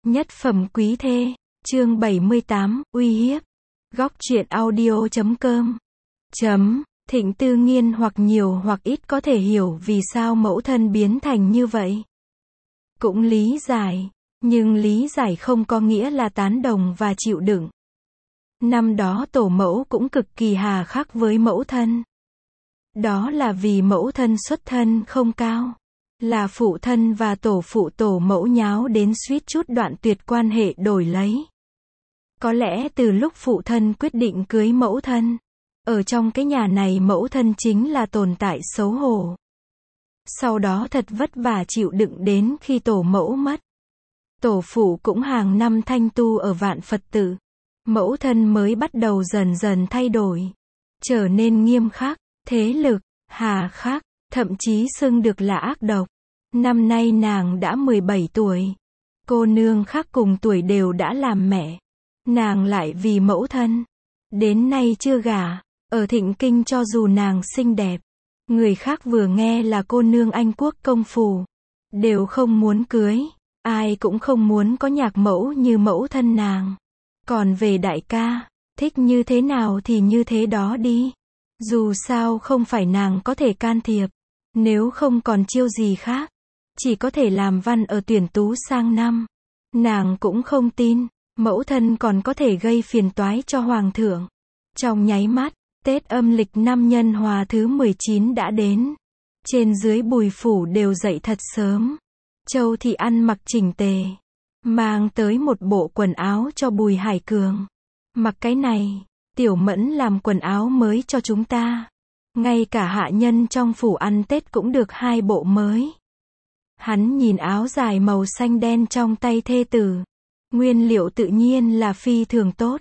Nhất phẩm quý thê, chương 78, uy hiếp. Góc truyện audio.com. Thịnh Tư Nghiên hoặc nhiều hoặc ít có thể hiểu vì sao mẫu thân biến thành như vậy. Cũng lý giải, nhưng lý giải không có nghĩa là tán đồng và chịu đựng. Năm đó tổ mẫu cũng cực kỳ hà khắc với mẫu thân. Đó là vì mẫu thân xuất thân không cao. Là phụ thân và tổ phụ tổ mẫu nháo đến suýt chút đoạn tuyệt quan hệ đổi lấy. Có lẽ từ lúc phụ thân quyết định cưới mẫu thân, ở trong cái nhà này mẫu thân chính là tồn tại xấu hổ. Sau đó thật vất vả chịu đựng đến khi tổ mẫu mất. Tổ phụ cũng hàng năm thanh tu ở vạn Phật tử. Mẫu thân mới bắt đầu dần dần thay đổi. Trở nên nghiêm khắc, thế lực, hà khắc, thậm chí xưng được là ác độc. Năm nay nàng đã 17 tuổi. Cô nương khác cùng tuổi đều đã làm mẹ. Nàng lại vì mẫu thân. Đến nay chưa gả. Ở Thịnh Kinh cho dù nàng xinh đẹp, người khác vừa nghe là cô nương Anh quốc công phủ, đều không muốn cưới. Ai cũng không muốn có nhạc mẫu như mẫu thân nàng. Còn về đại ca, thích như thế nào thì như thế đó đi. Dù sao không phải nàng có thể can thiệp. Nếu không còn chiêu gì khác, chỉ có thể làm văn ở tuyển tú sang năm. Nàng cũng không tin, mẫu thân còn có thể gây phiền toái cho hoàng thượng. Trong nháy mắt, Tết âm lịch năm Nhân Hòa thứ 19 đã đến. Trên dưới Bùi phủ đều dậy thật sớm. Châu Thị ăn mặc chỉnh tề, mang tới một bộ quần áo cho Bùi Hải Cường. Mặc cái này, Tiểu Mẫn làm quần áo mới cho chúng ta. Ngay cả hạ nhân trong phủ ăn Tết cũng được 2 bộ mới. Hắn nhìn áo dài màu xanh đen trong tay thê tử. Nguyên liệu tự nhiên là phi thường tốt.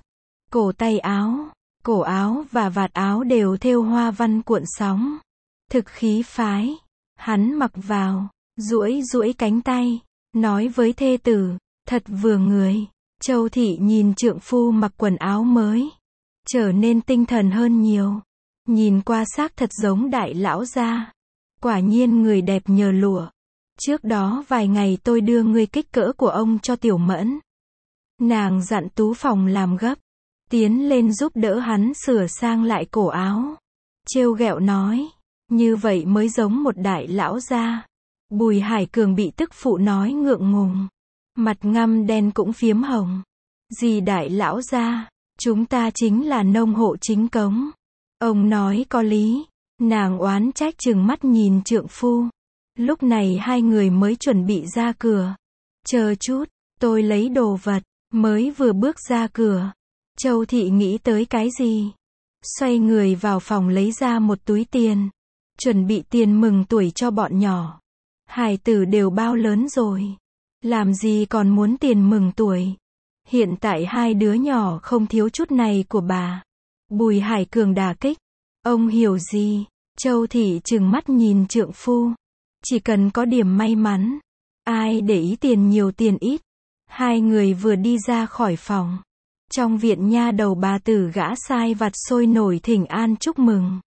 Cổ áo và vạt áo đều thêu hoa văn cuộn sóng. Thực khí phái. Hắn mặc vào, duỗi cánh tay, nói với thê tử, thật vừa người. Châu Thị nhìn trượng phu mặc quần áo mới, trở nên tinh thần hơn nhiều. Nhìn qua xác thật giống đại lão gia. Quả nhiên người đẹp nhờ lụa. Trước đó vài ngày tôi đưa ngươi kích cỡ của ông cho Tiểu Mẫn. Nàng dặn tú phòng làm gấp, tiến lên giúp đỡ hắn sửa sang lại cổ áo. Trêu ghẹo nói, như vậy mới giống một đại lão gia. Bùi Hải Cường bị tức phụ nói ngượng ngùng. Mặt ngăm đen cũng phiếm hồng. Gì đại lão gia, chúng ta chính là nông hộ chính cống. Ông nói có lý. Nàng oán trách trừng mắt nhìn trượng phu. Lúc này hai người mới chuẩn bị ra cửa. Chờ chút, tôi lấy đồ vật. Mới vừa bước ra cửa, Châu Thị nghĩ tới cái gì? Xoay người vào phòng lấy ra một túi tiền. Chuẩn bị tiền mừng tuổi cho bọn nhỏ. Hài tử đều bao lớn rồi. Làm gì còn muốn tiền mừng tuổi? Hiện tại hai đứa nhỏ không thiếu chút này của bà. Bùi Hải Cường đả kích. Ông hiểu gì? Châu Thị trừng mắt nhìn trượng phu. Chỉ cần có điểm may mắn. Ai để ý tiền nhiều tiền ít. Hai người vừa đi ra khỏi phòng. Trong viện nha đầu bà tử gã sai vặt sôi nổi thỉnh an chúc mừng.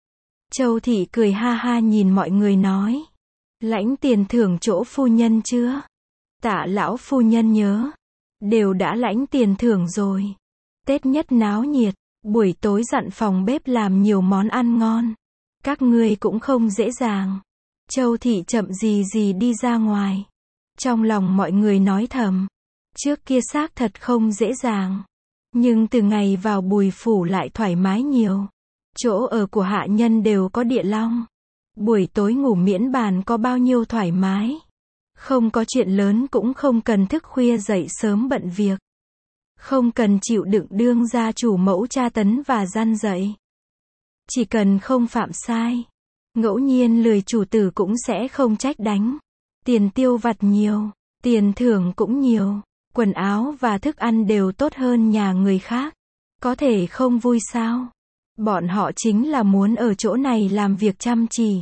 Châu Thị cười ha ha nhìn mọi người nói. Lãnh tiền thưởng chỗ phu nhân chưa? Tạ lão phu nhân nhớ. Đều đã lãnh tiền thưởng rồi. Tết nhất náo nhiệt. Buổi tối dặn phòng bếp làm nhiều món ăn ngon. Các ngươi cũng không dễ dàng. Châu Thị chậm gì đi ra ngoài. Trong lòng mọi người nói thầm. Trước kia xác thật không dễ dàng. Nhưng từ ngày vào Bùi phủ lại thoải mái nhiều. Chỗ ở của hạ nhân đều có địa long. Buổi tối ngủ miễn bàn có bao nhiêu thoải mái. Không có chuyện lớn cũng không cần thức khuya dậy sớm bận việc. Không cần chịu đựng đương gia chủ mẫu tra tấn và gian dạy. Chỉ cần không phạm sai. Ngẫu nhiên lười chủ tử cũng sẽ không trách đánh. Tiền tiêu vặt nhiều. Tiền thưởng cũng nhiều. Quần áo và thức ăn đều tốt hơn nhà người khác. Có thể không vui sao? Bọn họ chính là muốn ở chỗ này làm việc chăm chỉ.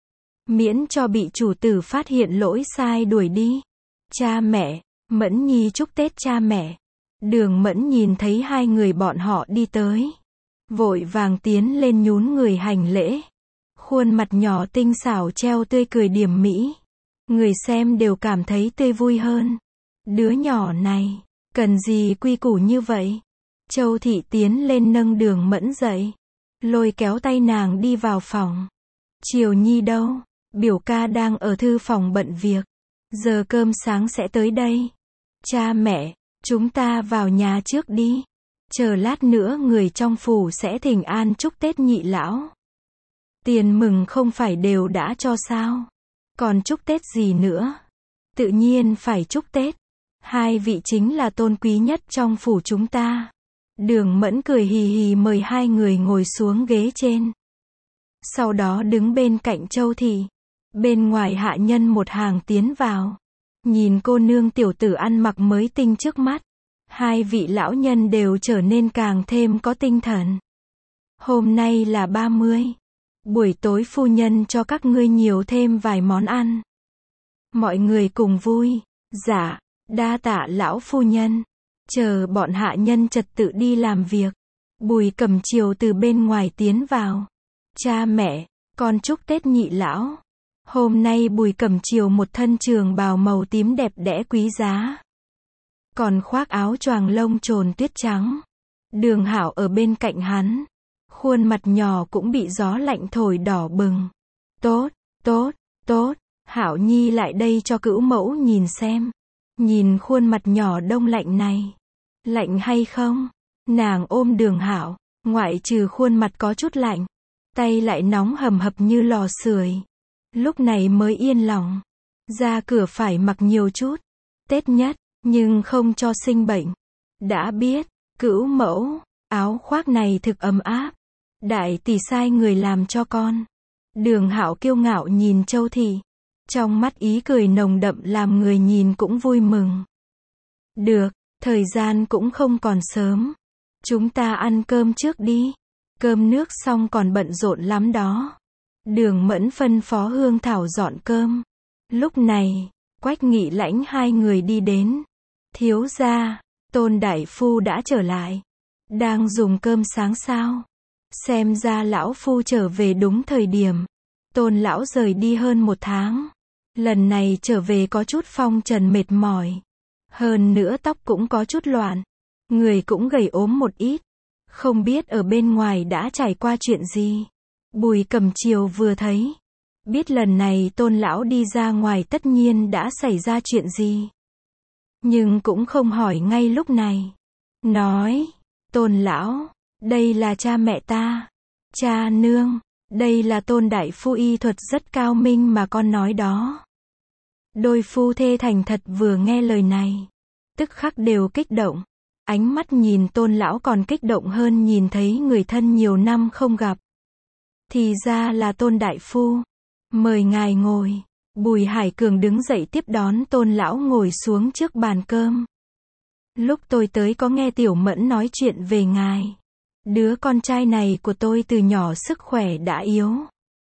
Miễn cho bị chủ tử phát hiện lỗi sai đuổi đi. Cha mẹ, Mẫn Nhi chúc Tết cha mẹ. Đường Mẫn nhìn thấy hai người bọn họ đi tới. Vội vàng tiến lên nhún người hành lễ. Khuôn mặt nhỏ tinh xảo treo tươi cười điềm mỹ. Người xem đều cảm thấy tươi vui hơn. Đứa nhỏ này, cần gì quy củ như vậy? Châu Thị tiến lên nâng Đường Mẫn dậy, lôi kéo tay nàng đi vào phòng. Triều Nhi đâu? Biểu ca đang ở thư phòng bận việc. Giờ cơm sáng sẽ tới đây. Cha mẹ, chúng ta vào nhà trước đi. Chờ lát nữa người trong phủ sẽ thỉnh an chúc Tết nhị lão. Tiền mừng không phải đều đã cho sao? Còn chúc Tết gì nữa? Tự nhiên phải chúc Tết. Hai vị chính là tôn quý nhất trong phủ chúng ta. Đường Mẫn cười hì hì mời hai người ngồi xuống ghế trên. Sau đó đứng bên cạnh Châu Thị. Bên ngoài hạ nhân một hàng tiến vào. Nhìn cô nương tiểu tử ăn mặc mới tinh trước mắt. Hai vị lão nhân đều trở nên càng thêm có tinh thần. Hôm nay là 30. Buổi tối phu nhân cho các ngươi nhiều thêm vài món ăn. Mọi người cùng vui. Dạ, đa tạ lão phu nhân. Chờ bọn hạ nhân trật tự đi làm việc. Bùi Cẩm Chiều từ bên ngoài tiến vào. Cha mẹ, con chúc Tết nhị lão. Hôm nay Bùi Cẩm Chiều một thân trường bào màu tím đẹp đẽ quý giá. Còn khoác áo choàng lông trồn tuyết trắng. Đường Hảo ở bên cạnh hắn. Khuôn mặt nhỏ cũng bị gió lạnh thổi đỏ bừng. Tốt, tốt, tốt. Hảo Nhi lại đây cho cữu mẫu nhìn xem. Nhìn khuôn mặt nhỏ đông lạnh này. Lạnh hay không? Nàng ôm Đường Hảo. Ngoại trừ khuôn mặt có chút lạnh. Tay lại nóng hầm hập như lò sưởi. Lúc này mới yên lòng. Ra cửa phải mặc nhiều chút. Tết nhất, nhưng không cho sinh bệnh. Đã biết, cữu mẫu, áo khoác này thực ấm áp. Đại tỷ sai người làm cho con. Đường Hạo kiêu ngạo nhìn Châu Thị. Trong mắt ý cười nồng đậm làm người nhìn cũng vui mừng. Được, thời gian cũng không còn sớm. Chúng ta ăn cơm trước đi. Cơm nước xong còn bận rộn lắm đó. Đường Mẫn phân phó Hương Thảo dọn cơm. Lúc này, Quách Nghị lãnh hai người đi đến. Thiếu gia, Tôn đại phu đã trở lại. Đang dùng cơm sáng sao? Xem ra lão phu trở về đúng thời điểm. Tôn lão rời đi hơn 1 tháng. Lần này trở về có chút phong trần mệt mỏi. Hơn nữa tóc cũng có chút loạn. Người cũng gầy ốm một ít. Không biết ở bên ngoài đã trải qua chuyện gì. Bùi Cẩm Chiều vừa thấy. Biết lần này Tôn lão đi ra ngoài tất nhiên đã xảy ra chuyện gì. Nhưng cũng không hỏi ngay lúc này. Nói, Tôn lão, đây là cha mẹ ta. Cha nương, đây là Tôn đại phu y thuật rất cao minh mà con nói đó. Đôi phu thê thành thật vừa nghe lời này. Tức khắc đều kích động. Ánh mắt nhìn Tôn lão còn kích động hơn nhìn thấy người thân nhiều năm không gặp. Thì ra là Tôn đại phu. Mời ngài ngồi. Bùi Hải Cường đứng dậy tiếp đón Tôn lão ngồi xuống trước bàn cơm. Lúc tôi tới có nghe Tiểu Mẫn nói chuyện về ngài. Đứa con trai này của tôi từ nhỏ sức khỏe đã yếu.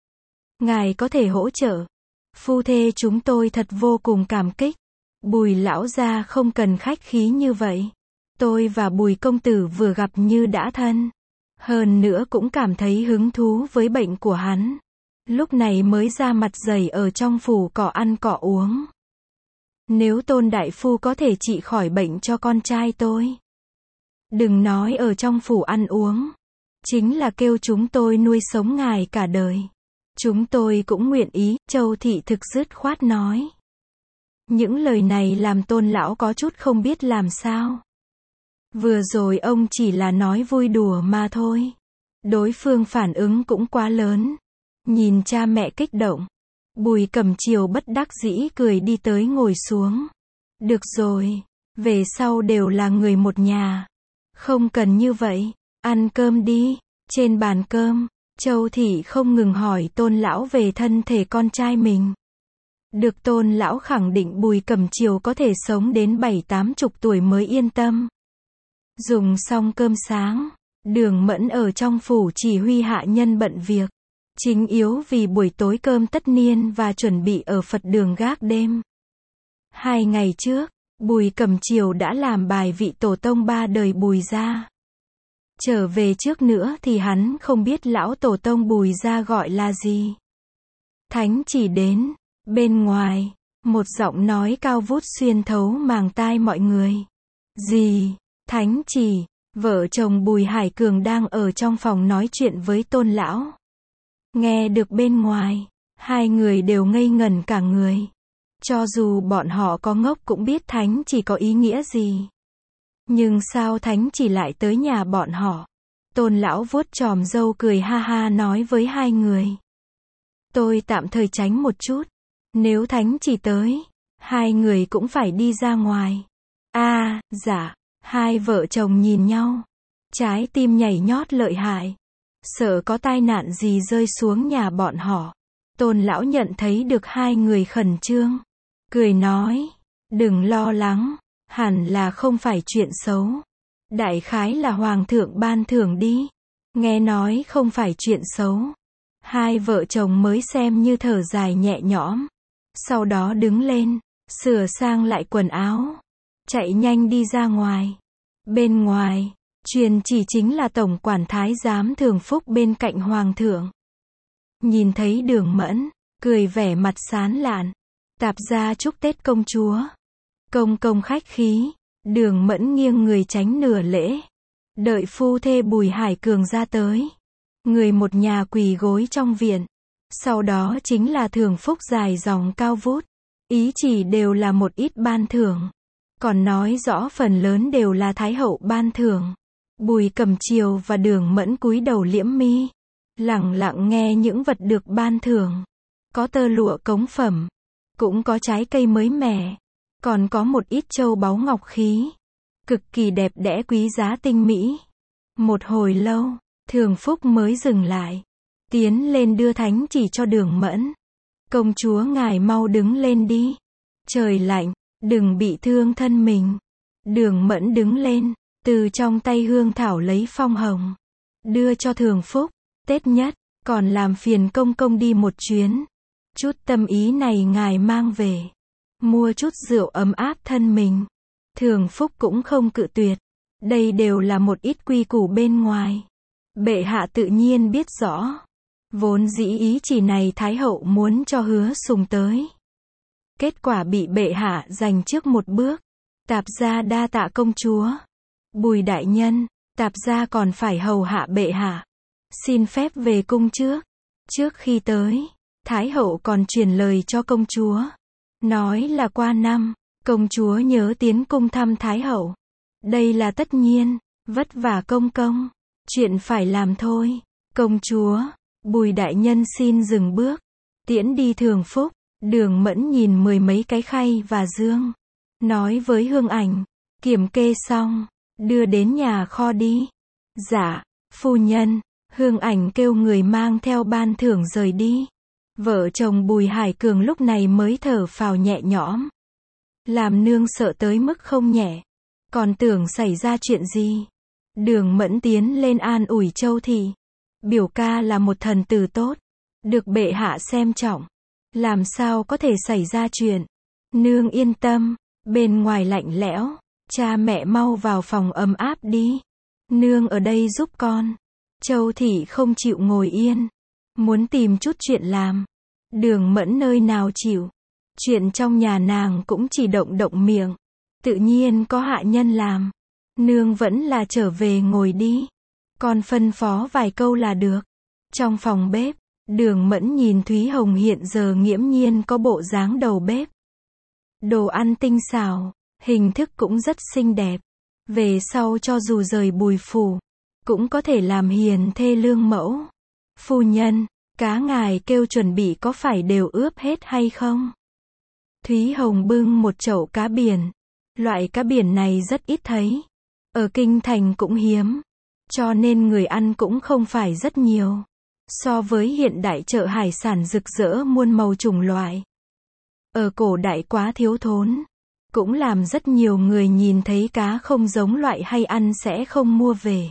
Ngài có thể hỗ trợ. Phu thê chúng tôi thật vô cùng cảm kích. Bùi lão gia không cần khách khí như vậy. Tôi và Bùi công tử vừa gặp như đã thân. Hơn nữa cũng cảm thấy hứng thú với bệnh của hắn. Lúc này mới ra mặt dày ở trong phủ cỏ ăn cỏ uống. Nếu Tôn đại phu có thể trị khỏi bệnh cho con trai tôi. Đừng nói ở trong phủ ăn uống. Chính là kêu chúng tôi nuôi sống ngài cả đời. Chúng tôi cũng nguyện ý, Châu Thị thực dứt khoát nói. Những lời này làm Tôn lão có chút không biết làm sao. Vừa rồi ông chỉ là nói vui đùa mà thôi. Đối phương phản ứng cũng quá lớn. Nhìn cha mẹ kích động. Bùi Cẩm Chiều bất đắc dĩ cười đi tới ngồi xuống. Được rồi, về sau đều là người một nhà. Không cần như vậy, ăn cơm đi. Trên bàn cơm, Châu Thị không ngừng hỏi Tôn lão về thân thể con trai mình. Được Tôn lão khẳng định Bùi Cẩm Chiều có thể sống đến 70-80 tuổi mới yên tâm. Dùng xong cơm sáng, Đường Mẫn ở trong phủ chỉ huy hạ nhân bận việc. Chính yếu vì buổi tối cơm tất niên và chuẩn bị ở Phật đường gác đêm. 2 ngày trước, Bùi Cẩm Chiều đã làm bài vị tổ tông 3 đời Bùi gia. Trở về trước nữa thì hắn không biết lão tổ tông Bùi gia gọi là gì. Thánh chỉ đến, bên ngoài, Một giọng nói cao vút xuyên thấu màng tai mọi người. Gì? Thánh chỉ. Vợ chồng Bùi Hải Cường đang ở trong phòng nói chuyện với Tôn lão. Nghe được bên ngoài, hai người đều ngây ngẩn cả người. Cho dù bọn họ có ngốc cũng biết thánh chỉ có ý nghĩa gì. Nhưng sao thánh chỉ lại tới nhà bọn họ? Tôn lão vuốt chòm râu cười ha ha nói với hai người. Tôi tạm thời tránh một chút. Nếu thánh chỉ tới, hai người cũng phải đi ra ngoài. Dạ. Hai vợ chồng nhìn nhau. Trái tim nhảy nhót lợi hại. Sợ có tai nạn gì rơi xuống nhà bọn họ. Tôn lão nhận thấy được hai người khẩn trương. Cười nói. Đừng lo lắng. Hẳn là không phải chuyện xấu. Đại khái là hoàng thượng ban thưởng đi. Nghe nói không phải chuyện xấu. Hai vợ chồng mới xem như thở dài nhẹ nhõm. Sau đó đứng lên, sửa sang lại quần áo. Chạy nhanh đi ra ngoài. Bên ngoài, truyền chỉ chính là tổng quản thái giám Thường Phúc bên cạnh hoàng thượng. Nhìn thấy Đường Mẫn, cười vẻ mặt sán lạn. Tạp gia chúc Tết công chúa. Công công khách khí. Đường Mẫn nghiêng người tránh nửa lễ. Đợi phu thê Bùi Hải Cường ra tới. Người một nhà quỳ gối trong viện. Sau đó chính là Thường Phúc dài dòng cao vút. Ý chỉ đều là một ít ban thưởng. Còn nói rõ phần lớn đều là Thái hậu ban thưởng. Bùi Cẩm Chiều và Đường Mẫn cúi đầu liễm mi. Lẳng lặng nghe những vật được ban thưởng. Có tơ lụa cống phẩm. Cũng có trái cây mới mẻ. Còn có một ít châu báu ngọc khí. Cực kỳ đẹp đẽ quý giá tinh mỹ. Một hồi lâu, Thường Phúc mới dừng lại. Tiến lên đưa thánh chỉ cho Đường Mẫn. Công chúa ngài mau đứng lên đi. Trời lạnh, đừng bị thương thân mình. Đường Mẫn đứng lên, từ trong tay hương thảo lấy phong hồng. Đưa cho Thường Phúc. Tết nhất, còn làm phiền công công đi một chuyến. Chút tâm ý này ngài mang về. Mua chút rượu ấm áp thân mình. Thường Phúc cũng không cự tuyệt. Đây đều là một ít quy củ bên ngoài. Bệ hạ tự nhiên biết rõ. Vốn dĩ ý chỉ này Thái hậu muốn cho Hứa Sùng tới. Kết quả bị bệ hạ giành trước một bước. Tạp gia đa tạ công chúa. Bùi đại nhân, tạp gia còn phải hầu hạ bệ hạ. Xin phép về cung trước. Trước khi tới, Thái hậu còn truyền lời cho công chúa. Nói là qua năm, công chúa nhớ tiến cung thăm Thái hậu. Đây là tất nhiên, vất vả công công. Chuyện phải làm thôi. Công chúa, Bùi đại nhân xin dừng bước. Tiễn đi Thường Phúc. Đường Mẫn nhìn mười mấy cái khay và dương. Nói với Hương Ảnh. Kiểm kê xong, đưa đến nhà kho đi. Dạ, phu nhân. Hương Ảnh kêu người mang theo ban thưởng rời đi. Vợ chồng Bùi Hải Cường lúc này mới thở phào nhẹ nhõm. Làm nương sợ tới mức không nhẹ. Còn tưởng xảy ra chuyện gì. Đường Mẫn tiến lên an ủi Châu Thị. Biểu ca là một thần tử tốt. Được bệ hạ xem trọng. Làm sao có thể xảy ra chuyện. Nương yên tâm. Bên ngoài lạnh lẽo. Cha mẹ mau vào phòng ấm áp đi. Nương ở đây giúp con. Châu Thị không chịu ngồi yên. Muốn tìm chút chuyện làm. Đường Mẫn nơi nào chịu. Chuyện trong nhà nàng cũng chỉ động động miệng. Tự nhiên có hạ nhân làm. Nương vẫn là trở về ngồi đi. Con phân phó vài câu là được. Trong phòng bếp, Đường Mẫn nhìn Thúy Hồng hiện giờ nghiễm nhiên có bộ dáng đầu bếp. Đồ ăn tinh xảo, hình thức cũng rất xinh đẹp. Về sau cho dù rời Bùi phủ, cũng có thể làm hiền thê lương mẫu. Phu nhân, cá ngài kêu chuẩn bị có phải đều ướp hết hay không? Thúy Hồng bưng một chậu cá biển. Loại cá biển này rất ít thấy. Ở kinh thành cũng hiếm. Cho nên người ăn cũng không phải rất nhiều. So với hiện đại chợ hải sản rực rỡ muôn màu chủng loại. Ở cổ đại quá thiếu thốn. Cũng làm rất nhiều người nhìn thấy cá không giống loại hay ăn sẽ không mua về.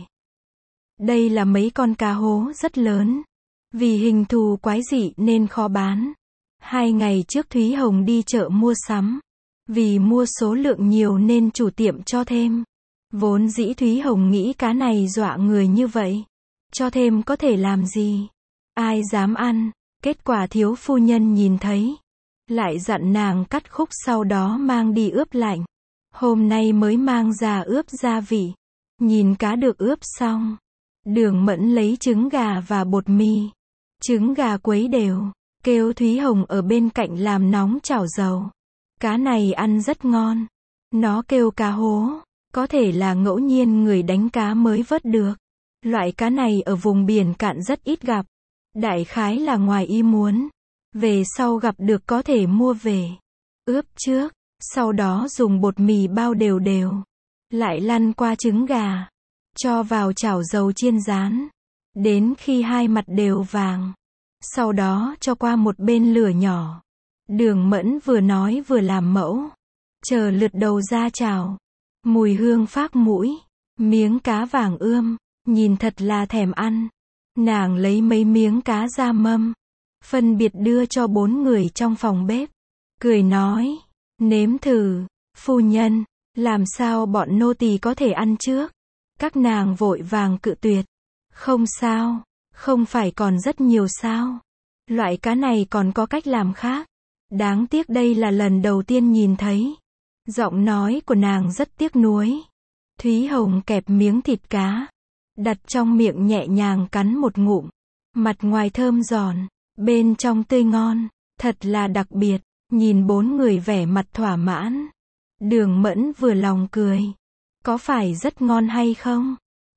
Đây là mấy con cá hố rất lớn. Vì hình thù quái dị nên khó bán. 2 ngày trước Thúy Hồng đi chợ mua sắm. Vì mua số lượng nhiều nên chủ tiệm cho thêm. Vốn dĩ Thúy Hồng nghĩ cá này dọa người như vậy. Cho thêm có thể làm gì? Ai dám ăn? Kết quả thiếu phu nhân nhìn thấy. lại dặn nàng cắt khúc sau đó mang đi ướp lạnh. Hôm nay mới mang ra ướp gia vị. Nhìn cá được ướp xong, Đường Mẫn lấy trứng gà và bột mì. Trứng gà quấy đều, kêu Thúy Hồng ở bên cạnh làm nóng chảo dầu. Cá này ăn rất ngon. Nó kêu cá hố, có thể là ngẫu nhiên người đánh cá mới vớt được. Loại cá này ở vùng biển cạn rất ít gặp. Đại khái là ngoài ý muốn. Về sau gặp được có thể mua về. Ướp trước, sau đó dùng bột mì bao đều đều. Lại lăn qua trứng gà. Cho vào chảo dầu chiên rán. Đến khi hai mặt đều vàng. Sau đó cho qua một bên lửa nhỏ. Đường Mẫn vừa nói vừa làm mẫu. Chờ lượt đầu ra chảo. Mùi hương phác mũi. Miếng cá vàng ươm. Nhìn thật là thèm ăn. Nàng lấy mấy miếng cá ra mâm. Phân biệt đưa cho 4 người trong phòng bếp. Cười nói. Nếm thử. Phu nhân. Làm sao bọn nô tỳ có thể ăn trước? Các nàng vội vàng cự tuyệt. Không sao. Không phải còn rất nhiều sao? Loại cá này còn có cách làm khác. Đáng tiếc đây là lần đầu tiên nhìn thấy. Giọng nói của nàng rất tiếc nuối. Thúy Hồng kẹp miếng thịt cá. Đặt trong miệng nhẹ nhàng cắn một ngụm. Mặt ngoài thơm giòn. Bên trong tươi ngon. Thật là đặc biệt. Nhìn 4 người vẻ mặt thỏa mãn. Đường Mẫn vừa lòng cười. Có phải rất ngon hay không?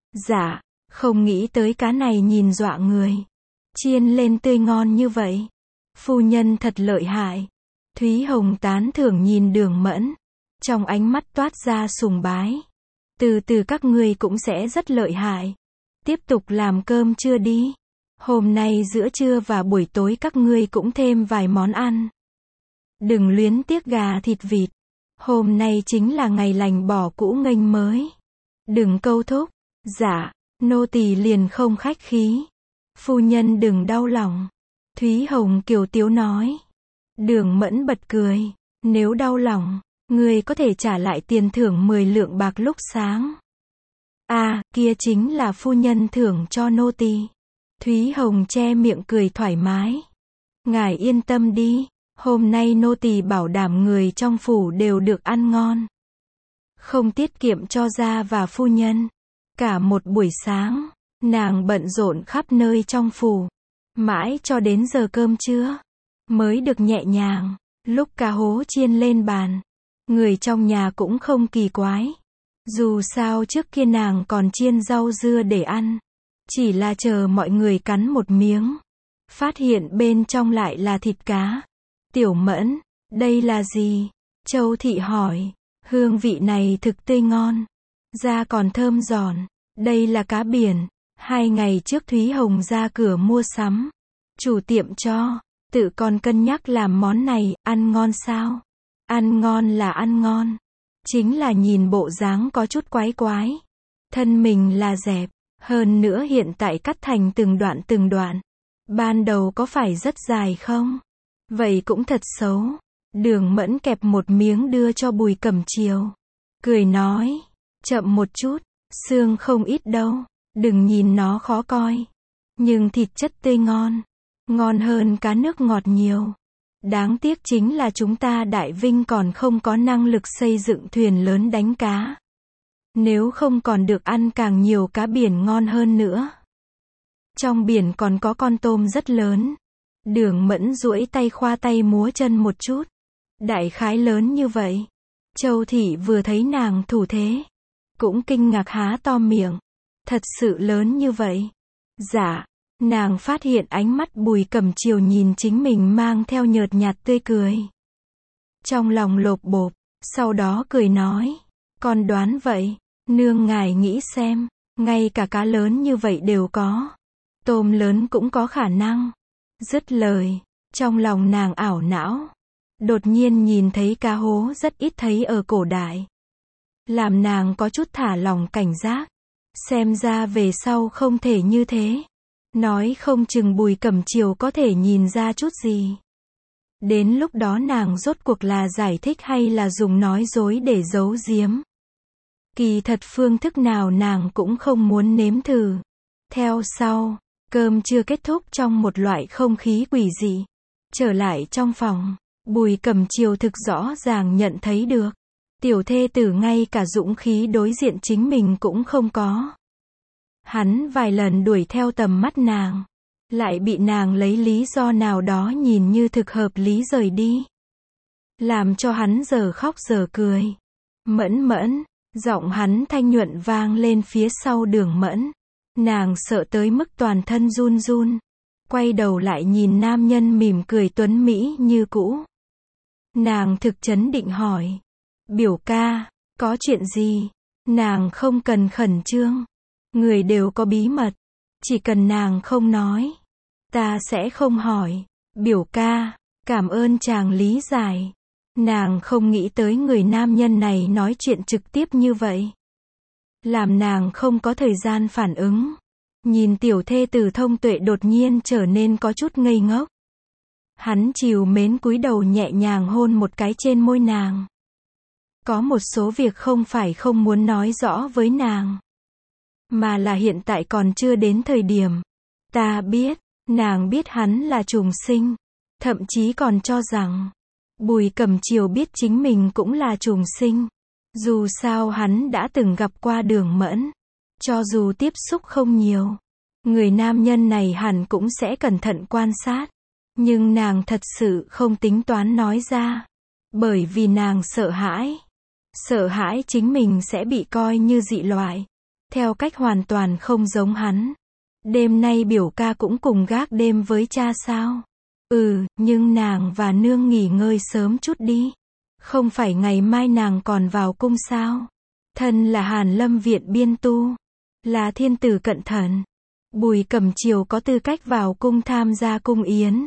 Dạ. Không nghĩ tới cá này nhìn dọa người. Chiên lên tươi ngon như vậy. Phu nhân thật lợi hại. Thúy Hồng tán thưởng nhìn Đường Mẫn. Trong ánh mắt toát ra sùng bái. Từ từ các ngươi cũng sẽ rất lợi hại. Tiếp tục làm cơm trưa đi. Hôm nay giữa trưa và buổi tối các ngươi cũng thêm vài món ăn. Đừng luyến tiếc gà thịt vịt. Hôm nay chính là ngày lành bỏ cũ nghênh mới. Đừng câu thúc. Dạ, nô tỳ liền không khách khí. Phu nhân đừng đau lòng. Thúy Hồng kiều tiếu nói. Đường Mẫn bật cười. Nếu đau lòng, ngươi có thể trả lại tiền thưởng 10 lượng bạc lúc sáng. À, kia chính là phu nhân thưởng cho nô tỳ. Thúy Hồng che miệng cười thoải mái. Ngài yên tâm đi. Hôm nay nô tỳ bảo đảm người trong phủ đều được ăn ngon. Không tiết kiệm cho gia và phu nhân. Cả một buổi sáng, nàng bận rộn khắp nơi trong phủ. Mãi cho đến giờ cơm trưa, mới được nhẹ nhàng. Lúc cá hố chiên lên bàn, người trong nhà cũng không kỳ quái. Dù sao trước kia nàng còn chiên rau dưa để ăn. Chỉ là chờ mọi người cắn một miếng. Phát hiện bên trong lại là thịt cá. Tiểu Mẫn, đây là gì? Châu Thị hỏi. Hương vị này thực tươi ngon. Da còn thơm giòn. Đây là cá biển. 2 ngày trước Thúy Hồng ra cửa mua sắm. Chủ tiệm cho. Tự con cân nhắc làm món này, ăn ngon sao? Ăn ngon là ăn ngon. Chính là nhìn bộ dáng có chút quái quái. Thân mình là dẹp. Hơn nữa hiện tại cắt thành từng đoạn từng đoạn. Ban đầu có phải rất dài không? Vậy cũng thật xấu. Đường Mẫn kẹp một miếng đưa cho Bùi Cẩm Chiều. Cười nói. Chậm một chút. Xương không ít đâu. Đừng nhìn nó khó coi. Nhưng thịt chất tươi ngon. Ngon hơn cá nước ngọt nhiều. Đáng tiếc chính là chúng ta Đại Vinh còn không có năng lực xây dựng thuyền lớn đánh cá. Nếu không còn được ăn càng nhiều cá biển ngon hơn nữa. Trong biển còn có con tôm rất lớn. Đường Mẫn duỗi tay khoa tay múa chân một chút. Đại khái lớn như vậy. Châu Thị vừa thấy nàng thủ thế. Cũng kinh ngạc há to miệng. Thật sự lớn như vậy. Dạ. Nàng phát hiện ánh mắt Bùi Cẩm Chiều nhìn chính mình mang theo nhợt nhạt tươi cười. Trong lòng lộp bộp. Sau đó cười nói. Con đoán vậy. Nương ngài nghĩ xem. Ngay cả cá lớn như vậy đều có. Tôm lớn cũng có khả năng. Dứt lời. Trong lòng nàng ảo não. Đột nhiên nhìn thấy cá hố rất ít thấy ở cổ đại. Làm nàng có chút thả lòng cảnh giác. Xem ra về sau không thể như thế. Nói không chừng Bùi Cẩm Chiều có thể nhìn ra chút gì. Đến lúc đó nàng rốt cuộc là giải thích hay là dùng nói dối để giấu giếm. Kỳ thật phương thức nào nàng cũng không muốn nếm thử. Theo sau, cơm chưa kết thúc trong một loại không khí quỷ dị. Trở lại trong phòng, Bùi Cẩm Chiều thực rõ ràng nhận thấy được. Tiểu thê tử ngay cả dũng khí đối diện chính mình cũng không có. Hắn vài lần đuổi theo tầm mắt nàng. Lại bị nàng lấy lý do nào đó nhìn như thực hợp lý rời đi. Làm cho hắn giờ khóc giờ cười. Mẫn mẫn, giọng hắn thanh nhuận vang lên phía sau Đường Mẫn. Nàng sợ tới mức toàn thân run run. Quay đầu lại nhìn nam nhân mỉm cười tuấn mỹ như cũ. Nàng thực chấn định hỏi. Biểu ca, có chuyện gì? Nàng không cần khẩn trương. Người đều có bí mật. Chỉ cần nàng không nói. Ta sẽ không hỏi. Biểu ca, cảm ơn chàng lý giải. Nàng không nghĩ tới người nam nhân này nói chuyện trực tiếp như vậy. Làm nàng không có thời gian phản ứng. Nhìn tiểu thê tử thông tuệ đột nhiên trở nên có chút ngây ngốc. Hắn trìu mến cúi đầu nhẹ nhàng hôn một cái trên môi nàng. Có một số việc không phải không muốn nói rõ với nàng. Mà là hiện tại còn chưa đến thời điểm. Ta biết, nàng biết hắn là trùng sinh. Thậm chí còn cho rằng Bùi Cẩm Chiều biết chính mình cũng là trùng sinh. Dù sao hắn đã từng gặp qua Đường Mẫn. Cho dù tiếp xúc không nhiều. Người nam nhân này hẳn cũng sẽ cẩn thận quan sát. Nhưng nàng thật sự không tính toán nói ra. Bởi vì nàng sợ hãi. Sợ hãi chính mình sẽ bị coi như dị loại. Theo cách hoàn toàn không giống hắn. Đêm nay biểu ca cũng cùng gác đêm với cha sao? Nhưng nàng và nương nghỉ ngơi sớm chút đi. Không phải ngày mai nàng còn vào cung sao? Thân là Hàn Lâm viện biên tu. Là thiên tử cận thần. Bùi Cẩm Chiều có tư cách vào cung tham gia cung yến.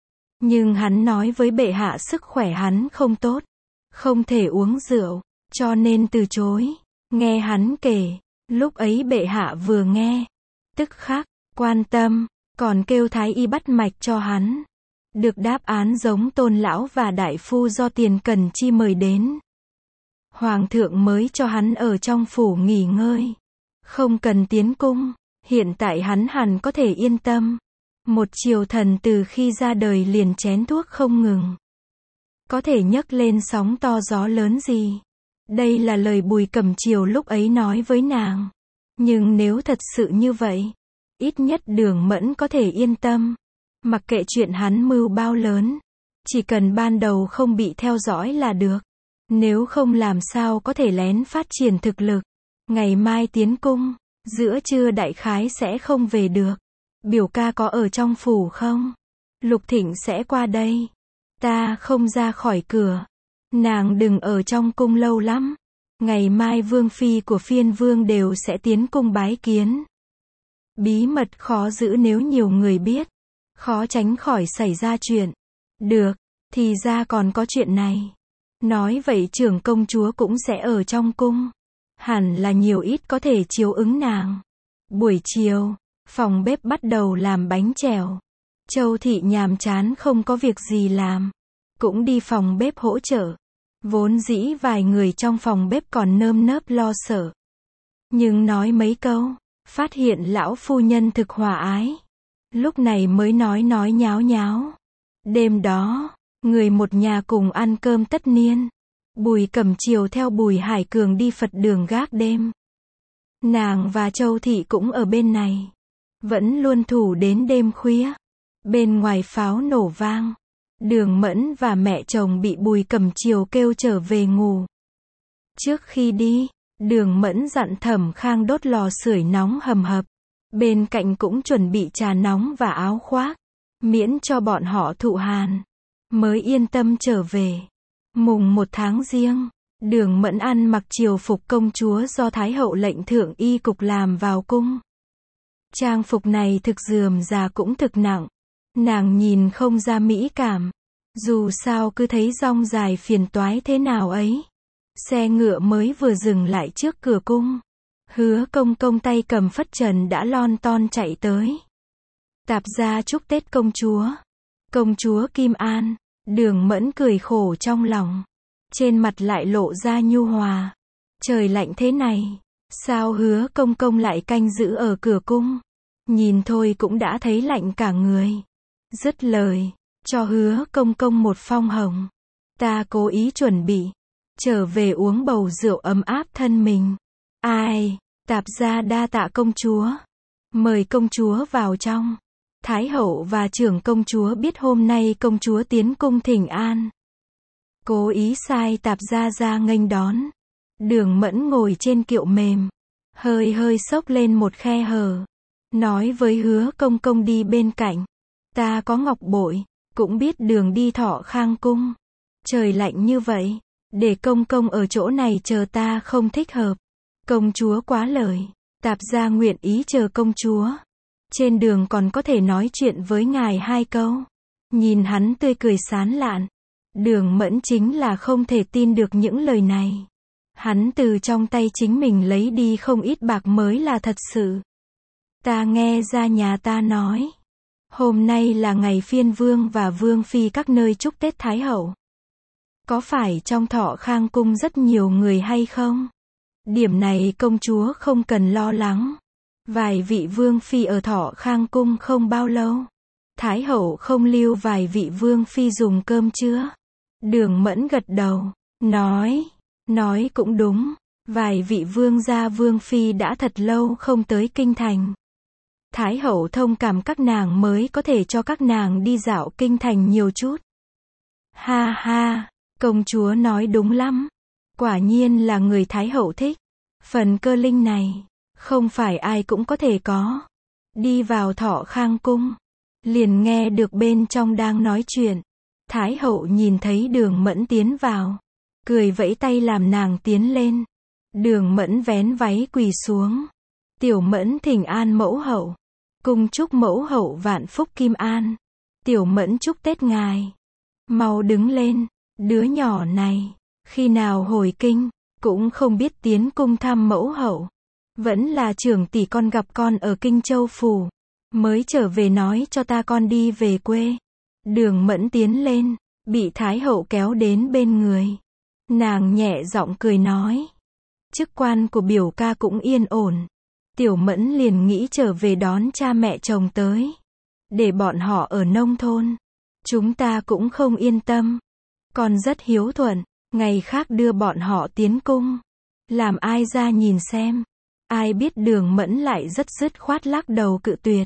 Nhưng hắn nói với bệ hạ sức khỏe hắn không tốt. Không thể uống rượu. Cho nên từ chối. Nghe hắn kể. Lúc ấy bệ hạ vừa nghe. Tức khắc, quan tâm. Còn kêu thái y bắt mạch cho hắn. Được đáp án giống Tôn lão và đại phu do Tiền Cần Chi mời đến. Hoàng thượng mới cho hắn ở trong phủ nghỉ ngơi. Không cần tiến cung. Hiện tại hắn hẳn có thể yên tâm. Một triều thần từ khi ra đời liền chén thuốc không ngừng. Có thể nhấc lên sóng to gió lớn gì. Đây là lời Bùi Cẩm Chiều lúc ấy nói với nàng. Nhưng nếu thật sự như vậy, ít nhất Đường Mẫn có thể yên tâm. Mặc kệ chuyện hắn mưu bao lớn. Chỉ cần ban đầu không bị theo dõi là được. Nếu không làm sao có thể lén phát triển thực lực. Ngày mai tiến cung. Giữa trưa đại khái sẽ không về được. Biểu ca có ở trong phủ không? Lục Thịnh sẽ qua đây. Ta không ra khỏi cửa. Nàng đừng ở trong cung lâu lắm. Ngày mai vương phi của phiên vương đều sẽ tiến cung bái kiến. Bí mật khó giữ nếu nhiều người biết. Khó tránh khỏi xảy ra chuyện. Được, thì ra còn có chuyện này. Nói vậy trưởng công chúa cũng sẽ ở trong cung. Hẳn là nhiều ít có thể chiếu ứng nàng. Buổi chiều, phòng bếp bắt đầu làm bánh chèo. Châu Thị nhàm chán không có việc gì làm. Cũng đi phòng bếp hỗ trợ. Vốn dĩ vài người trong phòng bếp còn nơm nớp lo sợ. Nhưng nói mấy câu, phát hiện lão phu nhân thực hòa ái. Lúc này mới nói nháo nháo. Đêm đó, người một nhà cùng ăn cơm tất niên. Bùi Cẩm Chiều theo Bùi Hải Cường đi Phật đường gác đêm. Nàng và Châu Thị cũng ở bên này. Vẫn luôn thủ đến đêm khuya. Bên ngoài pháo nổ vang. Đường Mẫn và mẹ chồng bị Bùi Cẩm Chiều kêu trở về ngủ. Trước khi đi, Đường Mẫn dặn Thẩm Khang đốt lò sưởi nóng hầm hập. Bên cạnh cũng chuẩn bị trà nóng và áo khoác. Miễn cho bọn họ thụ hàn. Mới yên tâm trở về. Mùng 1 tháng Giêng, Đường Mẫn ăn mặc triều phục công chúa do Thái hậu lệnh thượng y cục làm vào cung. Trang phục này thực rườm rà cũng thực nặng. Nàng nhìn không ra mỹ cảm. Dù sao cứ thấy rong dài phiền toái thế nào ấy. Xe ngựa mới vừa dừng lại trước cửa cung. Hứa công công tay cầm phất trần đã lon ton chạy tới. Tạp gia chúc Tết công chúa. Công chúa Kim An. Đường Mẫn cười khổ trong lòng. Trên mặt lại lộ ra nhu hòa. Trời lạnh thế này. Sao Hứa công công lại canh giữ ở cửa cung. Nhìn thôi cũng đã thấy lạnh cả người. Dứt lời. cho Hứa Công Công một phong hồng. Ta cố ý chuẩn bị, trở về uống bầu rượu ấm áp thân mình. Ai, Tạp gia đa tạ công chúa. Mời công chúa vào trong. Thái hậu và trưởng công chúa biết hôm nay công chúa tiến cung thỉnh an. Cố ý sai Tạp gia ra nghênh đón. Đường Mẫn ngồi trên kiệu mềm, hơi hơi xốc lên một khe hở, nói với Hứa Công Công đi bên cạnh. Ta có ngọc bội, cũng biết đường đi Thọ Khang cung. Trời lạnh như vậy, để công công ở chỗ này chờ ta không thích hợp. Công chúa quá lời, Tạp gia nguyện ý chờ công chúa. Trên đường còn có thể nói chuyện với ngài 2 câu. Nhìn hắn tươi cười sán lạn. Đường Mẫn chính là không thể tin được những lời này. Hắn từ trong tay chính mình lấy đi không ít bạc mới là thật sự. Ta nghe ra nhà ta nói, hôm nay là ngày phiên vương và vương phi các nơi chúc Tết Thái hậu. Có phải trong Thọ Khang cung rất nhiều người hay không? Điểm này công chúa không cần lo lắng. Vài vị vương phi ở Thọ Khang cung không bao lâu. Thái hậu không lưu vài vị vương phi dùng cơm chưa? Đường Mẫn gật đầu, nói cũng đúng. Vài vị vương gia vương phi đã thật lâu không tới kinh thành. Thái hậu thông cảm các nàng mới có thể cho các nàng đi dạo kinh thành nhiều chút. Ha ha, công chúa nói đúng lắm. Quả nhiên là người Thái hậu thích. Phần cơ linh này, không phải ai cũng có thể có. Đi vào Thọ Khang cung, liền nghe được bên trong đang nói chuyện. Thái hậu nhìn thấy Đường Mẫn tiến vào, cười vẫy tay làm nàng tiến lên. Đường Mẫn vén váy quỳ xuống. Tiểu Mẫn thỉnh an mẫu hậu. Cung chúc mẫu hậu vạn phúc kim an. Tiểu Mẫn chúc Tết ngài. Mau đứng lên, đứa nhỏ này, khi nào hồi kinh, cũng không biết tiến cung thăm mẫu hậu. Vẫn là trưởng tỷ con gặp con ở Kinh Châu phủ, mới trở về nói cho ta con đi về quê. Đường Mẫn tiến lên, bị Thái hậu kéo đến bên người. Nàng nhẹ giọng cười nói, chức quan của biểu ca cũng yên ổn. Tiểu Mẫn liền nghĩ trở về đón cha mẹ chồng tới, để bọn họ ở nông thôn. Chúng ta cũng không yên tâm. Con rất hiếu thuận, ngày khác đưa bọn họ tiến cung. Làm ai ra nhìn xem. Ai biết Đường Mẫn lại rất dứt khoát lắc đầu cự tuyệt.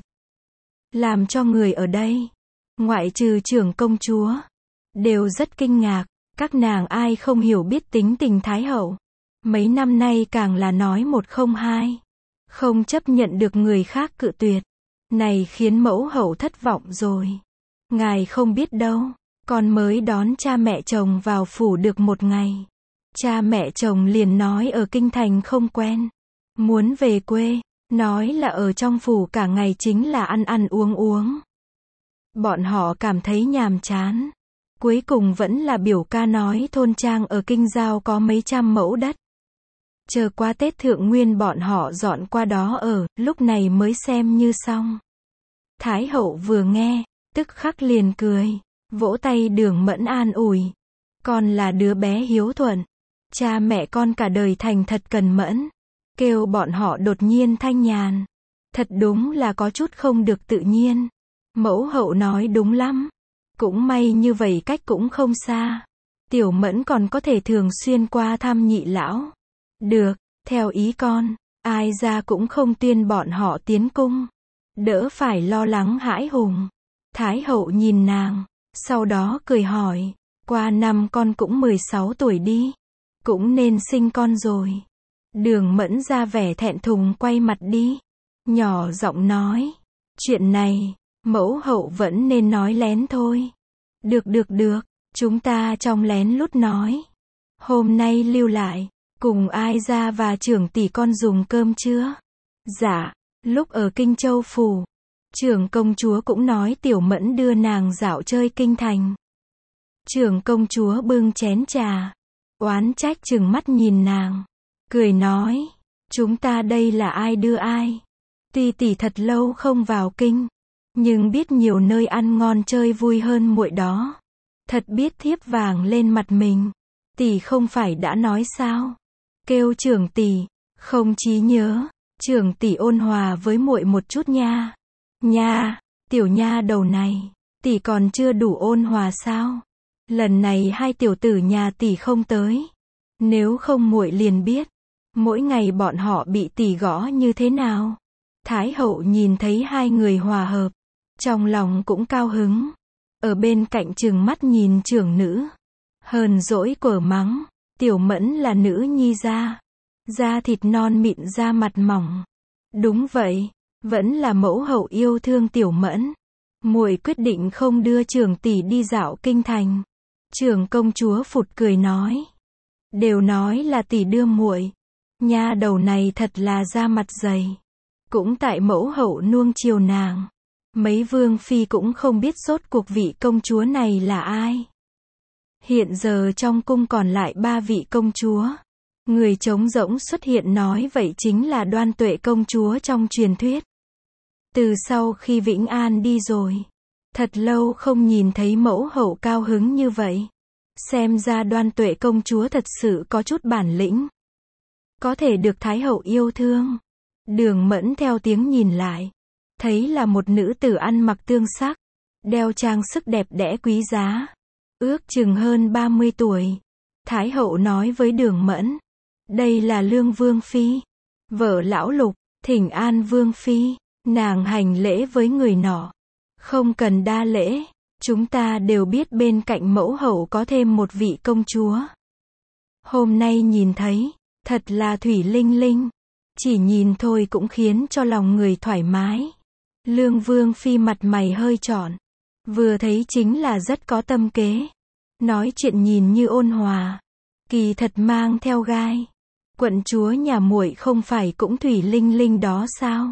Làm cho người ở đây, ngoại trừ trưởng công chúa, đều rất kinh ngạc. Các nàng ai không hiểu biết tính tình Thái hậu. Mấy năm nay càng là nói một không hai. Không chấp nhận được người khác cự tuyệt. Này khiến mẫu hậu thất vọng rồi. Ngài không biết đâu, con mới đón cha mẹ chồng vào phủ được một ngày. Cha mẹ chồng liền nói ở kinh thành không quen. Muốn về quê, nói là ở trong phủ cả ngày chính là ăn ăn uống uống. Bọn họ cảm thấy nhàm chán. Cuối cùng vẫn là biểu ca nói thôn trang ở Kinh Giao có mấy trăm mẫu đất. Chờ qua Tết Thượng Nguyên bọn họ dọn qua đó ở, lúc này mới xem như xong. Thái hậu vừa nghe, tức khắc liền cười, vỗ tay Đường Mẫn an ủi. Con là đứa bé hiếu thuận. Cha mẹ con cả đời thành thật cần mẫn. Kêu bọn họ đột nhiên thanh nhàn. Thật đúng là có chút không được tự nhiên. Mẫu hậu nói đúng lắm. Cũng may như vậy cách cũng không xa. Tiểu Mẫn còn có thể thường xuyên qua thăm nhị lão. Được, theo ý con, ai ra cũng không tuyên bọn họ tiến cung. Đỡ phải lo lắng hãi hùng. Thái hậu nhìn nàng, sau đó cười hỏi, qua năm con cũng 16 tuổi đi. Cũng nên sinh con rồi. Đường Mẫn ra vẻ thẹn thùng quay mặt đi. Nhỏ giọng nói, chuyện này, mẫu hậu vẫn nên nói lén thôi. Được, chúng ta trong lén lút nói. Hôm nay lưu lại, cùng ai ra và trưởng tỷ con dùng cơm chưa? Dạ, lúc ở Kinh Châu phủ, trưởng công chúa cũng nói Tiểu Mẫn đưa nàng dạo chơi kinh thành. Trưởng công chúa bưng chén trà, oán trách trừng mắt nhìn nàng, cười nói, chúng ta đây là ai đưa ai? Tuy tỷ thật lâu không vào kinh, nhưng biết nhiều nơi ăn ngon chơi vui hơn muội đó. Thật biết thiếp vàng lên mặt mình. Tỷ không phải đã nói sao? Kêu trưởng tỷ, không trí nhớ, trưởng tỷ ôn hòa với muội một chút nha. Nha, tiểu nha đầu này, Tỷ còn chưa đủ ôn hòa sao? Lần này hai tiểu tử nhà tỷ không tới. Nếu không muội liền biết, mỗi ngày bọn họ bị tỷ gõ như thế nào. Thái hậu nhìn thấy hai người hòa hợp, trong lòng cũng cao hứng. Ở bên cạnh trừng mắt nhìn trưởng nữ. Hờn dỗi quở mắng, Tiểu Mẫn là nữ nhi gia. Da thịt non mịn da mặt mỏng. Đúng vậy, vẫn là mẫu hậu yêu thương Tiểu Mẫn. Muội quyết định không đưa trưởng tỷ đi dạo kinh thành. Trưởng công chúa phụt cười nói. Đều nói là tỷ đưa muội. Nha đầu này thật là da mặt dày. Cũng tại mẫu hậu nuông chiều nàng. Mấy vương phi cũng không biết rốt cuộc vị công chúa này là ai. Hiện giờ trong cung còn lại 3 vị công chúa. Người trống rỗng xuất hiện nói vậy chính là Đoan Tuệ công chúa trong truyền thuyết. Từ sau khi Vĩnh An đi rồi, thật lâu không nhìn thấy mẫu hậu cao hứng như vậy. Xem ra Đoan Tuệ công chúa thật sự có chút bản lĩnh. Có thể được Thái hậu yêu thương. Đường Mẫn theo tiếng nhìn lại. Thấy là một nữ tử ăn mặc tương sắc. Đeo trang sức đẹp đẽ quý giá. Ước chừng hơn 30 tuổi. Thái hậu nói với Đường Mẫn. Đây là Lương Vương Phi. Vợ lão Lục, thỉnh an Vương Phi. Nàng hành lễ với người nọ. Không cần đa lễ. Chúng ta đều biết bên cạnh mẫu hậu có thêm một vị công chúa. Hôm nay nhìn thấy, thật là thủy linh linh. Chỉ nhìn thôi cũng khiến cho lòng người thoải mái. Lương Vương Phi mặt mày hơi tròn. Vừa thấy chính là rất có tâm kế. Nói chuyện nhìn như ôn hòa. Kỳ thật mang theo gai. Quận chúa nhà muội không phải cũng thủy linh linh đó sao?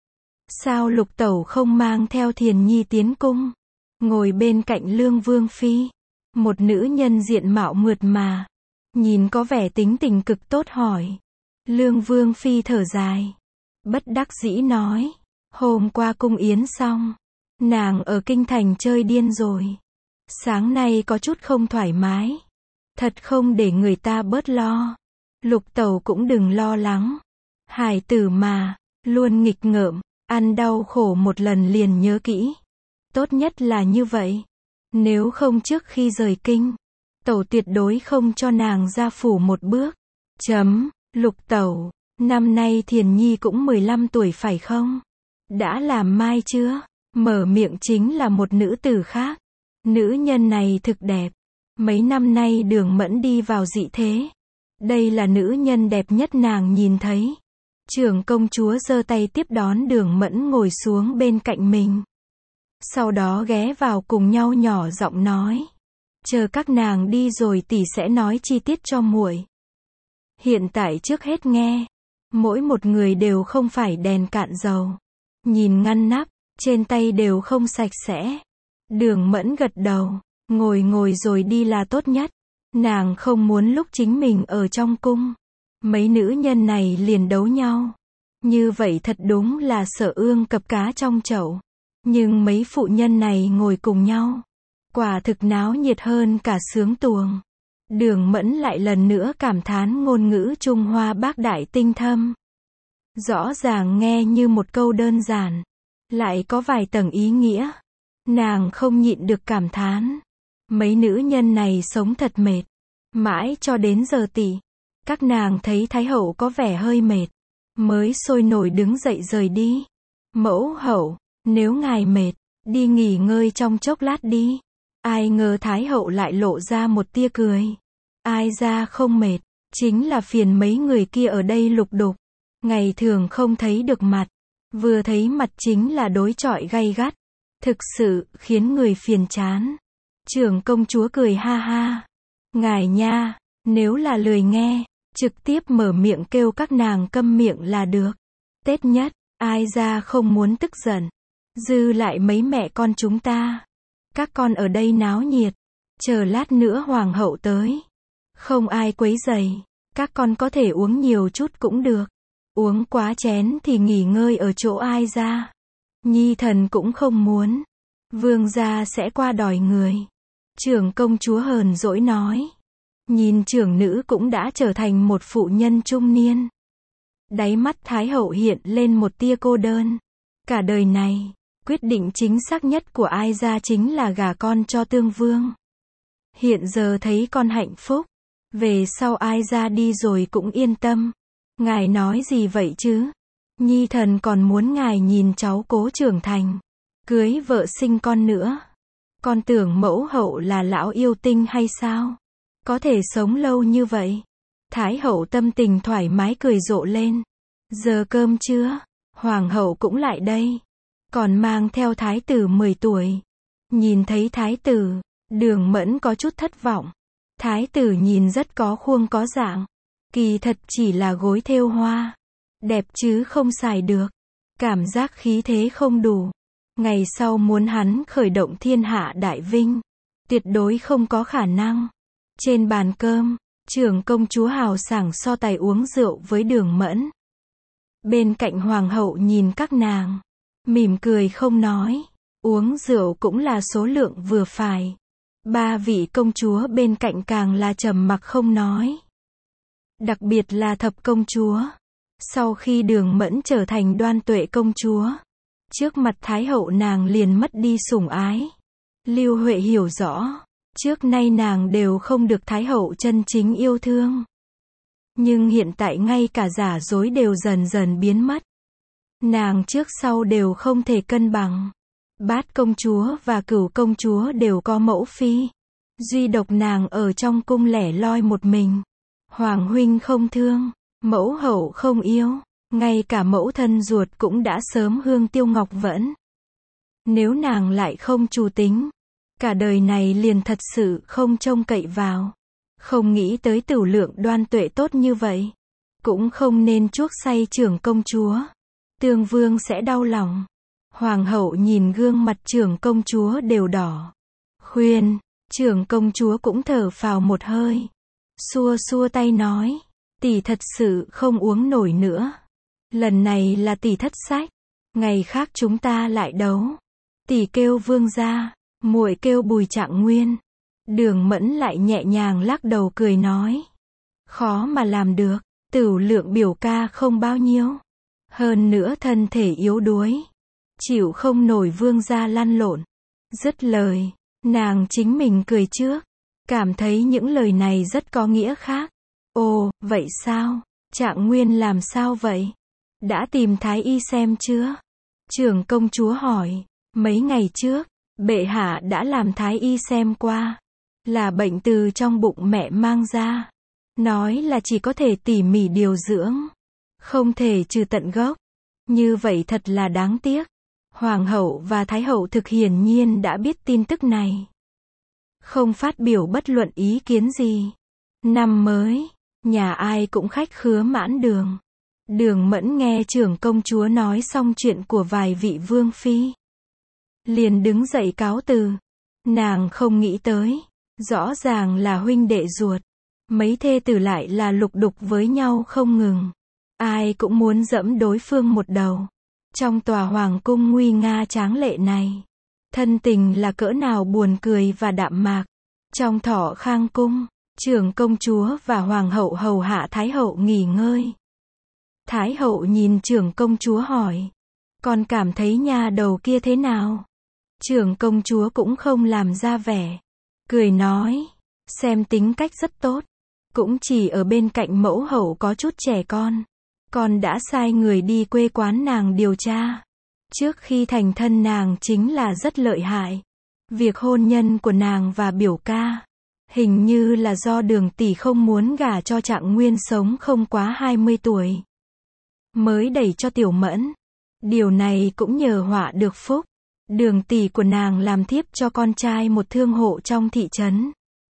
Sao Lục tẩu không mang theo Thiền Nhi tiến cung? Ngồi bên cạnh Lương Vương Phi. Một nữ nhân diện mạo mượt mà. Nhìn có vẻ tính tình cực tốt hỏi. Lương Vương Phi thở dài. Bất đắc dĩ nói. Hôm qua cung yến xong. Nàng ở kinh thành chơi điên rồi. Sáng nay có chút không thoải mái. Thật không để người ta bớt lo. Lục tẩu cũng đừng lo lắng. Hải tử mà, luôn nghịch ngợm, ăn đau khổ một lần liền nhớ kỹ. Tốt nhất là như vậy. Nếu không trước khi rời kinh, tẩu tuyệt đối không cho nàng ra phủ một bước. Lục tẩu, năm nay Thiền Nhi cũng 15 tuổi phải không? Đã làm mai chưa? Mở miệng chính là một nữ tử khác. Nữ nhân này thực đẹp. Mấy năm nay Đường Mẫn đi vào dị thế. Đây là nữ nhân đẹp nhất nàng nhìn thấy. Trưởng công chúa giơ tay tiếp đón Đường Mẫn ngồi xuống bên cạnh mình. Sau đó ghé vào cùng nhau nhỏ giọng nói. Chờ các nàng đi rồi tỷ sẽ nói chi tiết cho muội. Hiện tại trước hết nghe. Mỗi một người đều không phải đèn cạn dầu. Nhìn ngăn nắp, trên tay đều không sạch sẽ. Đường Mẫn gật đầu. Ngồi rồi đi là tốt nhất. Nàng không muốn lúc chính mình ở trong cung. Mấy nữ nhân này liền đấu nhau. Như vậy thật đúng là sợ ương cập cá trong chậu. Nhưng mấy phụ nhân này ngồi cùng nhau. Quả thực náo nhiệt hơn cả sướng tuồng. Đường Mẫn lại lần nữa cảm thán ngôn ngữ Trung Hoa bác đại tinh thâm. Rõ ràng nghe như một câu đơn giản. Lại có vài tầng ý nghĩa. Nàng không nhịn được cảm thán. Mấy nữ nhân này sống thật mệt. Mãi cho đến giờ tỷ. Các nàng thấy Thái hậu có vẻ hơi mệt. Mới sôi nổi đứng dậy rời đi. Mẫu hậu, nếu ngài mệt, đi nghỉ ngơi trong chốc lát đi. Ai ngờ Thái hậu lại lộ ra một tia cười. Ai ra không mệt, chính là phiền mấy người kia ở đây lục đục. Ngày thường không thấy được mặt. Vừa thấy mặt chính là đối chọi gay gắt. Thực sự, khiến người phiền chán. Trưởng công chúa cười ha ha. Ngài nha, nếu là lười nghe, trực tiếp mở miệng kêu các nàng câm miệng là được. Tết nhất, ai ra không muốn tức giận. Dư lại mấy mẹ con chúng ta. Các con ở đây náo nhiệt. Chờ lát nữa hoàng hậu tới. Không ai quấy rầy. Các con có thể uống nhiều chút cũng được. Uống quá chén thì nghỉ ngơi ở chỗ ai ra. Nhi thần cũng không muốn. Vương gia sẽ qua đòi người. Trưởng công chúa hờn dỗi nói. Nhìn trưởng nữ cũng đã trở thành một phụ nhân trung niên. Đáy mắt Thái hậu hiện lên một tia cô đơn. Cả đời này, Quyết định chính xác nhất của Ai Gia chính là gả con cho Tương Vương. Hiện giờ thấy con hạnh phúc, về sau Ai Gia đi rồi cũng yên tâm. Ngài nói gì vậy chứ? Nhi thần còn muốn ngài nhìn cháu cố trưởng thành, cưới vợ sinh con nữa. Con tưởng mẫu hậu là lão yêu tinh hay sao? Có thể sống lâu như vậy. Thái hậu tâm tình thoải mái cười rộ lên. Giờ cơm chưa? Hoàng hậu cũng lại đây. Còn mang theo thái tử 10 tuổi. Nhìn thấy thái tử, Đường Mẫn có chút thất vọng. Thái tử nhìn rất có khuôn có dạng. Kỳ thật chỉ là gối thêu hoa. Đẹp chứ không xài được. Cảm giác khí thế không đủ. Ngày sau muốn hắn khởi động thiên hạ đại vinh, tuyệt đối không có khả năng. Trên bàn cơm, trưởng công chúa hào sảng so tài uống rượu với Đường Mẫn. Bên cạnh hoàng hậu nhìn các nàng, mỉm cười không nói. Uống rượu cũng là số lượng vừa phải. Ba vị công chúa bên cạnh càng là trầm mặc không nói. Đặc biệt là thập công chúa. Sau khi Đường Mẫn trở thành Đoan Tuệ công chúa, trước mặt Thái hậu nàng liền mất đi sủng ái. Lưu Huệ hiểu rõ, trước nay nàng đều không được Thái hậu chân chính yêu thương. Nhưng hiện tại ngay cả giả dối đều dần dần biến mất. Nàng trước sau đều không thể cân bằng. Bát công chúa và Cửu công chúa đều có mẫu phi. Duy độc nàng ở trong cung lẻ loi một mình. Hoàng huynh không thương, mẫu hậu không yêu, ngay cả mẫu thân ruột cũng đã sớm hương tiêu ngọc vẫn. Nếu nàng lại không chủ tính, cả đời này liền thật sự không trông cậy vào. Không nghĩ tới Tửu Lượng Đoan Tuệ tốt như vậy. Cũng không nên chuốc say trưởng công chúa. Tương Vương sẽ đau lòng. Hoàng hậu nhìn gương mặt trưởng công chúa đều đỏ. Khuyên, trưởng công chúa cũng thở phào một hơi. Xua xua tay nói, tỷ thật sự không uống nổi nữa. Lần này là tỷ thất sách. Ngày khác chúng ta lại đấu. Tỷ kêu Vương gia, muội kêu Bùi Trạng Nguyên. Đường Mẫn lại nhẹ nhàng lắc đầu cười nói. Khó mà làm được, Tửu Lượng biểu ca không bao nhiêu. Hơn nữa thân thể yếu đuối. Chịu không nổi Vương gia lăn lộn. Dứt lời, nàng chính mình cười trước. Cảm thấy những lời này rất có nghĩa khác. Ồ, vậy sao? Trạng Nguyên làm sao vậy? Đã tìm thái y xem chưa? Trưởng công chúa hỏi. Mấy ngày trước, bệ hạ đã làm thái y xem qua. Là bệnh từ trong bụng mẹ mang ra. Nói là chỉ có thể tỉ mỉ điều dưỡng. Không thể trừ tận gốc. Như vậy thật là đáng tiếc. Hoàng hậu và Thái hậu thực hiển nhiên đã biết tin tức này. Không phát biểu bất luận ý kiến gì. Năm mới, nhà ai cũng khách khứa mãn đường. Đường Mẫn nghe trưởng công chúa nói xong chuyện của vài vị vương phi. Liền đứng dậy cáo từ. Nàng không nghĩ tới. Rõ ràng là huynh đệ ruột. Mấy thê tử lại là lục đục với nhau không ngừng. Ai cũng muốn dẫm đối phương một đầu. Trong tòa hoàng cung nguy nga tráng lệ này, thân tình là cỡ nào buồn cười và đạm mạc. Trong Thọ Khang cung, trưởng công chúa và hoàng hậu hầu hạ Thái hậu nghỉ ngơi. Thái hậu nhìn trưởng công chúa hỏi, con cảm thấy nha đầu kia thế nào? Trưởng công chúa cũng không làm ra vẻ, cười nói, xem tính cách rất tốt, cũng chỉ ở bên cạnh mẫu hậu có chút trẻ con đã sai người đi quê quán nàng điều tra. Trước khi thành thân nàng chính là rất lợi hại. Việc hôn nhân của nàng và biểu ca, hình như là do Đường tỷ không muốn gả cho Trạng Nguyên sống không quá 20 tuổi. Mới đẩy cho Tiểu Mẫn. Điều này cũng nhờ họa được phúc. Đường tỷ của nàng làm thiếp cho con trai một thương hộ trong thị trấn.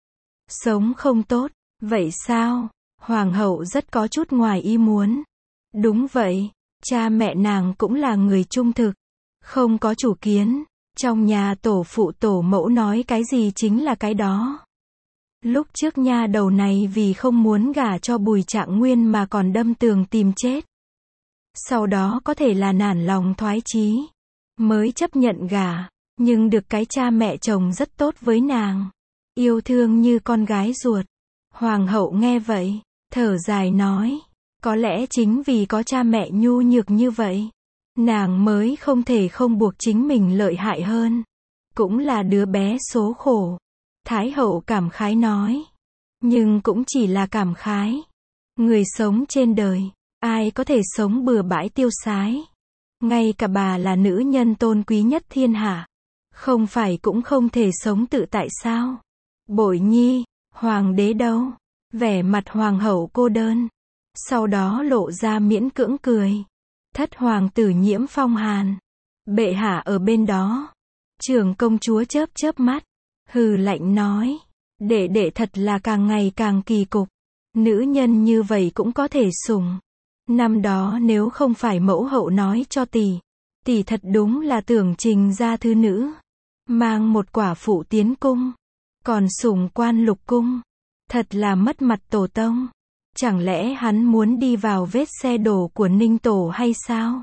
Sống không tốt, vậy sao? Hoàng hậu rất có chút ngoài ý muốn. Đúng vậy, cha mẹ nàng cũng là người trung thực, không có chủ kiến, trong nhà tổ phụ tổ mẫu nói cái gì chính là cái đó. Lúc trước nha đầu này vì không muốn gả cho Bùi Trạng Nguyên mà còn đâm tường tìm chết. Sau đó có thể là nản lòng thoái chí, mới chấp nhận gả, nhưng được cái cha mẹ chồng rất tốt với nàng, yêu thương như con gái ruột. Hoàng hậu nghe vậy, thở dài nói. Có lẽ chính vì có cha mẹ nhu nhược như vậy, nàng mới không thể không buộc chính mình lợi hại hơn. Cũng là đứa bé số khổ. Thái hậu cảm khái nói. Nhưng cũng chỉ là cảm khái. Người sống trên đời, ai có thể sống bừa bãi tiêu sái. Ngay cả bà là nữ nhân tôn quý nhất thiên hạ. Không phải cũng không thể sống tự tại sao? Bội nhi, hoàng đế đâu? Vẻ mặt hoàng hậu cô đơn. Sau đó lộ ra miễn cưỡng cười. Thất hoàng tử Nhiễm Phong Hàn. Bệ hạ ở bên đó. Trưởng công chúa chớp chớp mắt. Hừ lạnh nói. Đệ đệ thật là càng ngày càng kỳ cục. Nữ nhân như vậy cũng có thể sủng. Năm đó nếu không phải mẫu hậu nói cho tỷ thật đúng là tưởng trình ra thứ nữ. Mang một quả phụ tiến cung. Còn sủng quan lục cung. Thật là mất mặt tổ tông. Chẳng lẽ hắn muốn đi vào vết xe đổ của Ninh Tổ hay sao?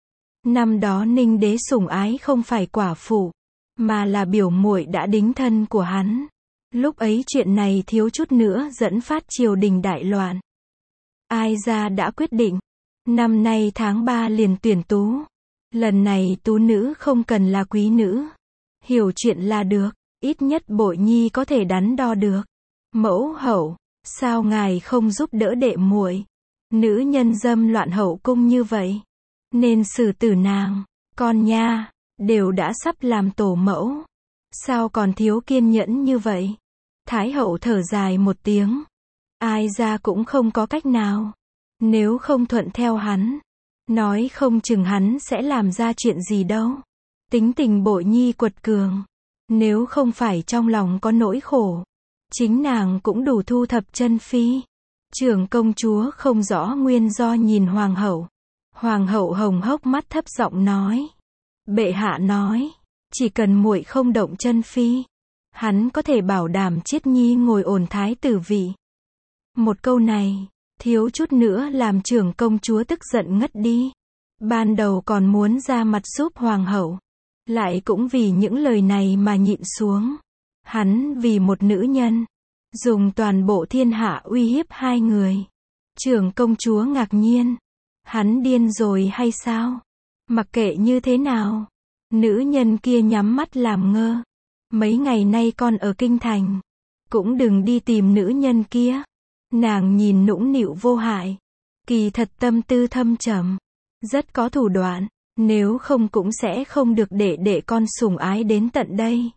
Năm đó Ninh đế sủng ái không phải quả phụ, mà là biểu muội đã đính thân của hắn. Lúc ấy chuyện này thiếu chút nữa dẫn phát triều đình đại loạn. Ai ra đã quyết định. Năm nay tháng 3 liền tuyển tú. Lần này tú nữ không cần là quý nữ. Hiểu chuyện là được. Ít nhất Bội nhi có thể đắn đo được. Mẫu hậu, sao ngài không giúp đỡ đệ muội? Nữ nhân dâm loạn hậu cung như vậy. Nên xử tử nàng. Con nha, đều đã sắp làm tổ mẫu. Sao còn thiếu kiên nhẫn như vậy? Thái hậu thở dài một tiếng. Ai ra cũng không có cách nào. Nếu không thuận theo hắn, nói không chừng hắn sẽ làm ra chuyện gì đâu. Tính tình Bội nhi quật cường. Nếu không phải trong lòng có nỗi khổ, chính nàng cũng đủ thu thập chân phi. Trưởng công chúa không rõ nguyên do nhìn hoàng hậu. Hoàng hậu hồng hốc mắt thấp giọng nói. Bệ hạ nói, chỉ cần muội không động chân phi, hắn có thể bảo đảm Chiết Nhi ngồi ổn thái tử vị. Một câu này, thiếu chút nữa làm trưởng công chúa tức giận ngất đi. Ban đầu còn muốn ra mặt giúp hoàng hậu, lại cũng vì những lời này mà nhịn xuống. Hắn vì một nữ nhân, dùng toàn bộ thiên hạ uy hiếp hai người. Trưởng công chúa ngạc nhiên. Hắn điên rồi hay sao? Mặc kệ như thế nào, nữ nhân kia nhắm mắt làm ngơ. Mấy ngày nay con ở kinh thành, cũng đừng đi tìm nữ nhân kia. Nàng nhìn nũng nịu vô hại, kỳ thật tâm tư thâm trầm, rất có thủ đoạn, nếu không cũng sẽ không được để đệ con sủng ái đến tận đây.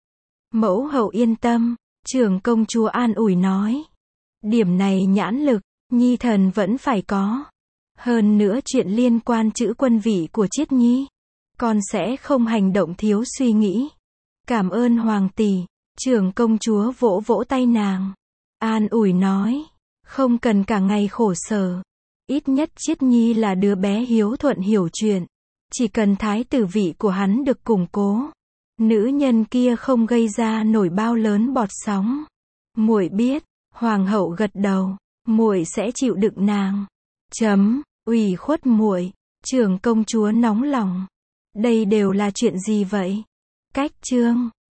Mẫu hậu yên tâm, trưởng công chúa an ủi nói. Điểm này nhãn lực, nhi thần vẫn phải có. Hơn nữa chuyện liên quan chữ quân vị của Chiết Nhi, con sẽ không hành động thiếu suy nghĩ. Cảm ơn hoàng tỷ. Trưởng công chúa vỗ vỗ tay nàng, an ủi nói, không cần cả ngày khổ sở. Ít nhất Chiết Nhi là đứa bé hiếu thuận hiểu chuyện. Chỉ cần thái tử vị của hắn được củng cố, nữ nhân kia không gây ra nổi bao lớn bọt sóng. Muội biết. Hoàng hậu gật đầu, muội sẽ chịu đựng nàng. Ủy khuất muội. Trưởng công chúa nóng lòng. Đây đều là chuyện gì vậy? Cách chương